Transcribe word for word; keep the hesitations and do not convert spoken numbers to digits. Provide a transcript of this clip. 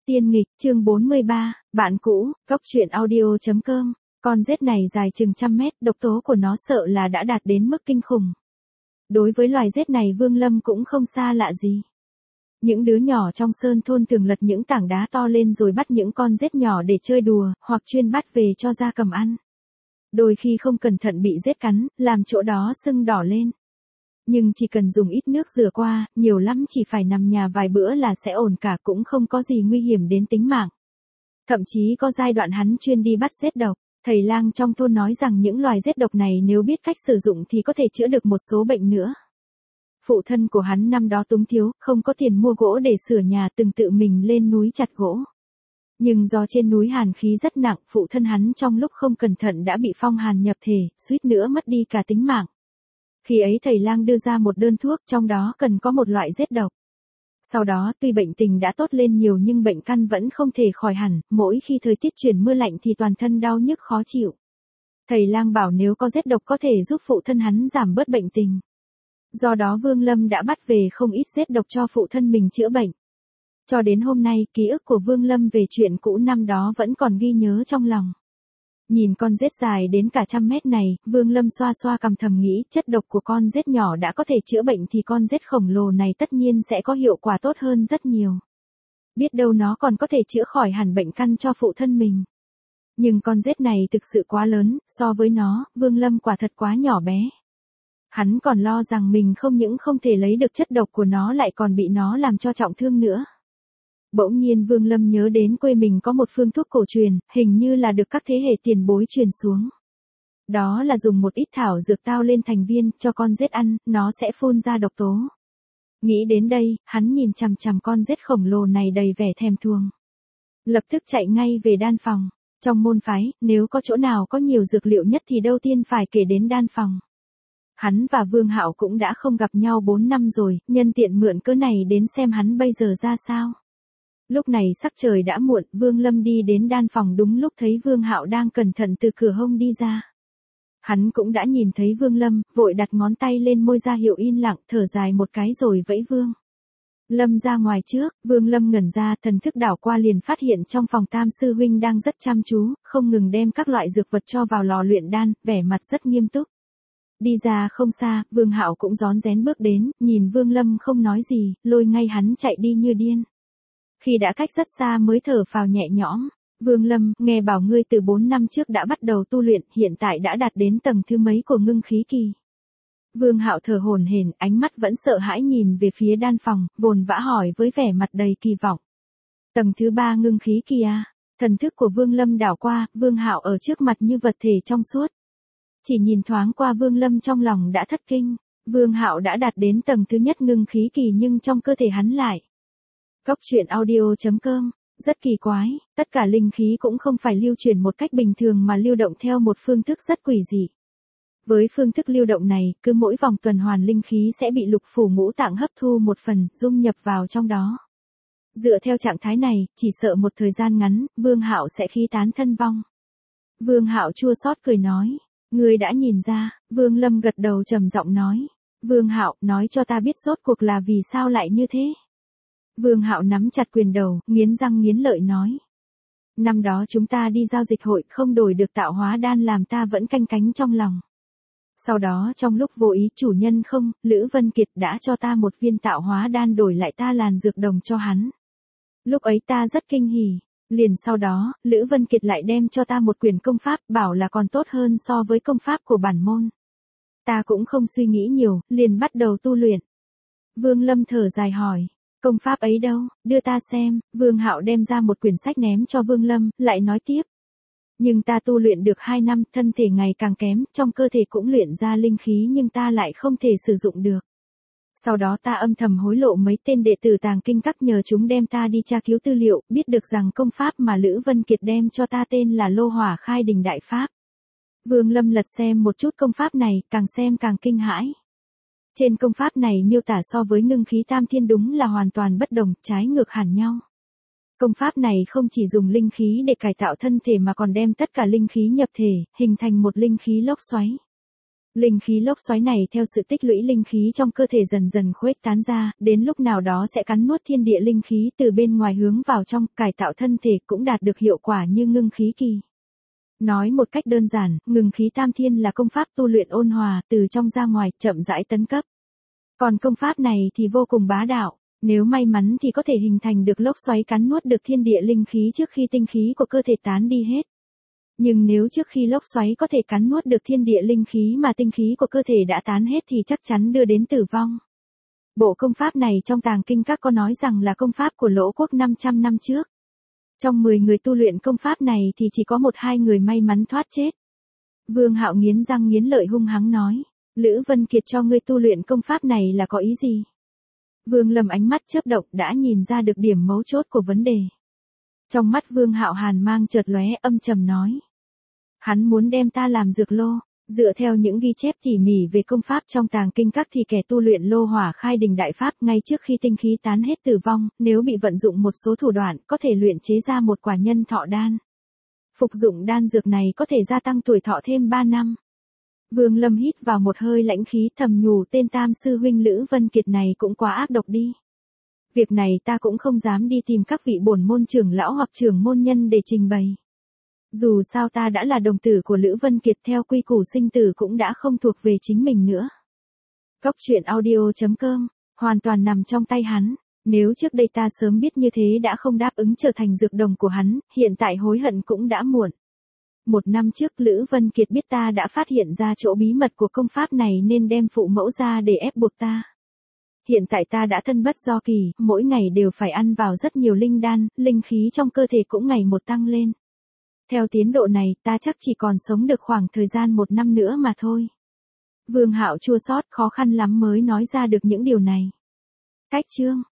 Tiên nghịch, chương bốn mươi ba, bạn cũ, góc truyện audio chấm com. Con rết này dài chừng trăm mét, độc tố của nó sợ là đã đạt đến mức kinh khủng. Đối với loài rết này Vương Lâm cũng không xa lạ gì. Những đứa nhỏ trong sơn thôn thường lật những tảng đá to lên rồi bắt những con rết nhỏ để chơi đùa, hoặc chuyên bắt về cho gia cầm ăn. Đôi khi không cẩn thận bị rết cắn, làm chỗ đó sưng đỏ lên. Nhưng chỉ cần dùng ít nước rửa qua, nhiều lắm chỉ phải nằm nhà vài bữa là sẽ ổn cả, cũng không có gì nguy hiểm đến tính mạng. Thậm chí có giai đoạn hắn chuyên đi bắt rết độc. Thầy lang trong thôn nói rằng những loài rết độc này nếu biết cách sử dụng thì có thể chữa được một số bệnh nữa. Phụ thân của hắn năm đó túng thiếu, không có tiền mua gỗ để sửa nhà, từng tự mình lên núi chặt gỗ. Nhưng do trên núi hàn khí rất nặng, phụ thân hắn trong lúc không cẩn thận đã bị phong hàn nhập thể, suýt nữa mất đi cả tính mạng. Khi ấy thầy lang đưa ra một đơn thuốc, trong đó cần có một loại rết độc. Sau đó tuy bệnh tình đã tốt lên nhiều nhưng bệnh căn vẫn không thể khỏi hẳn, mỗi khi thời tiết chuyển mưa lạnh thì toàn thân đau nhức khó chịu. Thầy lang bảo nếu có rết độc có thể giúp phụ thân hắn giảm bớt bệnh tình. Do đó Vương Lâm đã bắt về không ít rết độc cho phụ thân mình chữa bệnh. Cho đến hôm nay, ký ức của Vương Lâm về chuyện cũ năm đó vẫn còn ghi nhớ trong lòng. Nhìn con rết dài đến cả trăm mét này, Vương Lâm xoa xoa cằm thầm nghĩ chất độc của con rết nhỏ đã có thể chữa bệnh thì con rết khổng lồ này tất nhiên sẽ có hiệu quả tốt hơn rất nhiều. Biết đâu nó còn có thể chữa khỏi hẳn bệnh căn cho phụ thân mình. Nhưng con rết này thực sự quá lớn, so với nó, Vương Lâm quả thật quá nhỏ bé. Hắn còn lo rằng mình không những không thể lấy được chất độc của nó lại còn bị nó làm cho trọng thương nữa. Bỗng nhiên Vương Lâm nhớ đến quê mình có một phương thuốc cổ truyền, hình như là được các thế hệ tiền bối truyền xuống. Đó là dùng một ít thảo dược tao lên thành viên, cho con rết ăn, nó sẽ phun ra độc tố. Nghĩ đến đây, hắn nhìn chằm chằm con rết khổng lồ này đầy vẻ thèm thuồng. Lập tức chạy ngay về đan phòng. Trong môn phái, nếu có chỗ nào có nhiều dược liệu nhất thì đầu tiên phải kể đến đan phòng. Hắn và Vương Hạo cũng đã không gặp nhau bốn năm rồi, nhân tiện mượn cớ này đến xem hắn bây giờ ra sao. Lúc này sắc trời đã muộn, Vương Lâm đi đến đan phòng đúng lúc thấy Vương Hạo đang cẩn thận từ cửa hông đi ra. Hắn cũng đã nhìn thấy Vương Lâm, vội đặt ngón tay lên môi ra hiệu yên lặng, thở dài một cái rồi vẫy Vương Lâm ra ngoài trước. Vương Lâm ngẩn ra, thần thức đảo qua liền phát hiện trong phòng Tam sư huynh đang rất chăm chú, không ngừng đem các loại dược vật cho vào lò luyện đan, vẻ mặt rất nghiêm túc. Đi ra không xa, Vương Hạo cũng rón rén bước đến, nhìn Vương Lâm không nói gì, lôi ngay hắn chạy đi như điên. Khi đã cách rất xa mới thở phào nhẹ nhõm. Vương Lâm, nghe bảo ngươi từ bốn năm trước đã bắt đầu tu luyện, hiện tại đã đạt đến tầng thứ mấy của ngưng khí kỳ. Vương Hạo thở hổn hển, ánh mắt vẫn sợ hãi nhìn về phía đan phòng, vồn vã hỏi với vẻ mặt đầy kỳ vọng. Tầng thứ ba ngưng khí kỳ à? Thần thức của Vương Lâm đảo qua, Vương Hạo ở trước mặt như vật thể trong suốt. Chỉ nhìn thoáng qua Vương Lâm trong lòng đã thất kinh. Vương Hạo đã đạt đến tầng thứ nhất ngưng khí kỳ nhưng trong cơ thể hắn lại. Góc truyện audio chấm com, rất kỳ quái, tất cả linh khí cũng không phải lưu chuyển một cách bình thường mà lưu động theo một phương thức rất quỷ dị. Với phương thức lưu động này, cứ mỗi vòng tuần hoàn linh khí sẽ bị lục phủ ngũ tạng hấp thu một phần, dung nhập vào trong đó. Dựa theo trạng thái này, chỉ sợ một thời gian ngắn, Vương Hạo sẽ khí tán thân vong. Vương Hạo chua xót cười nói, ngươi đã nhìn ra. Vương Lâm gật đầu trầm giọng nói, Vương Hạo, nói cho ta biết rốt cuộc là vì sao lại như thế. Vương Hạo nắm chặt quyền đầu, nghiến răng nghiến lợi nói. Năm đó chúng ta đi giao dịch hội không đổi được tạo hóa đan làm ta vẫn canh cánh trong lòng. Sau đó trong lúc vô ý chủ nhân không, Lữ Vân Kiệt đã cho ta một viên tạo hóa đan đổi lại ta làn dược đồng cho hắn. Lúc ấy ta rất kinh hỉ. Liền sau đó, Lữ Vân Kiệt lại đem cho ta một quyển công pháp, bảo là còn tốt hơn so với công pháp của bản môn. Ta cũng không suy nghĩ nhiều, liền bắt đầu tu luyện. Vương Lâm thở dài hỏi. Công pháp ấy đâu, đưa ta xem. Vương Hạo đem ra một quyển sách ném cho Vương Lâm, lại nói tiếp. Nhưng ta tu luyện được hai năm, thân thể ngày càng kém, trong cơ thể cũng luyện ra linh khí nhưng ta lại không thể sử dụng được. Sau đó ta âm thầm hối lộ mấy tên đệ tử tàng kinh các nhờ chúng đem ta đi tra cứu tư liệu, biết được rằng công pháp mà Lữ Vân Kiệt đem cho ta tên là Lô Hỏa Khai Đình Đại Pháp. Vương Lâm lật xem một chút công pháp này, càng xem càng kinh hãi. Trên công pháp này miêu tả so với ngưng khí tam thiên đúng là hoàn toàn bất đồng, trái ngược hẳn nhau. Công pháp này không chỉ dùng linh khí để cải tạo thân thể mà còn đem tất cả linh khí nhập thể, hình thành một linh khí lốc xoáy. Linh khí lốc xoáy này theo sự tích lũy linh khí trong cơ thể dần dần khuếch tán ra, đến lúc nào đó sẽ cắn nuốt thiên địa linh khí từ bên ngoài hướng vào trong, cải tạo thân thể cũng đạt được hiệu quả như ngưng khí kỳ. Nói một cách đơn giản, ngưng khí tam thiên là công pháp tu luyện ôn hòa, từ trong ra ngoài, chậm rãi tấn cấp. Còn công pháp này thì vô cùng bá đạo, nếu may mắn thì có thể hình thành được lốc xoáy cắn nuốt được thiên địa linh khí trước khi tinh khí của cơ thể tán đi hết. Nhưng nếu trước khi lốc xoáy có thể cắn nuốt được thiên địa linh khí mà tinh khí của cơ thể đã tán hết thì chắc chắn đưa đến tử vong. Bộ công pháp này trong tàng kinh các có nói rằng là công pháp của Lỗ Quốc năm trăm năm trước. Trong mười người tu luyện công pháp này thì chỉ có một hai người may mắn thoát chết. Vương Hạo nghiến răng nghiến lợi hung hăng nói, Lữ Vân Kiệt cho ngươi tu luyện công pháp này là có ý gì? Vương Lâm ánh mắt chớp động đã nhìn ra được điểm mấu chốt của vấn đề. Trong mắt Vương Hạo hàn mang chợt lóe, âm trầm nói. Hắn muốn đem ta làm dược lô, dựa theo những ghi chép tỉ mỉ về công pháp trong tàng kinh các thì kẻ tu luyện lô hỏa khai đình đại pháp ngay trước khi tinh khí tán hết tử vong, nếu bị vận dụng một số thủ đoạn có thể luyện chế ra một quả nhân thọ đan. Phục dụng đan dược này có thể gia tăng tuổi thọ thêm ba năm. Vương Lâm hít vào một hơi lãnh khí thầm nhủ tên tam sư huynh Lữ Vân Kiệt này cũng quá ác độc đi. Việc này ta cũng không dám đi tìm các vị bổn môn trưởng lão hoặc trưởng môn nhân để trình bày. Dù sao ta đã là đồng tử của Lữ Vân Kiệt theo quy củ sinh tử cũng đã không thuộc về chính mình nữa. Cốc truyện audio chấm com, hoàn toàn nằm trong tay hắn. Nếu trước đây ta sớm biết như thế đã không đáp ứng trở thành dược đồng của hắn, hiện tại hối hận cũng đã muộn. Một năm trước Lữ Vân Kiệt biết ta đã phát hiện ra chỗ bí mật của công pháp này nên đem phụ mẫu ra để ép buộc ta. Hiện tại ta đã thân bất do kỳ, mỗi ngày đều phải ăn vào rất nhiều linh đan, linh khí trong cơ thể cũng ngày một tăng lên. Theo tiến độ này ta chắc chỉ còn sống được khoảng thời gian một năm nữa mà thôi. Vương Hạo chua xót khó khăn lắm mới nói ra được những điều này. Cách chương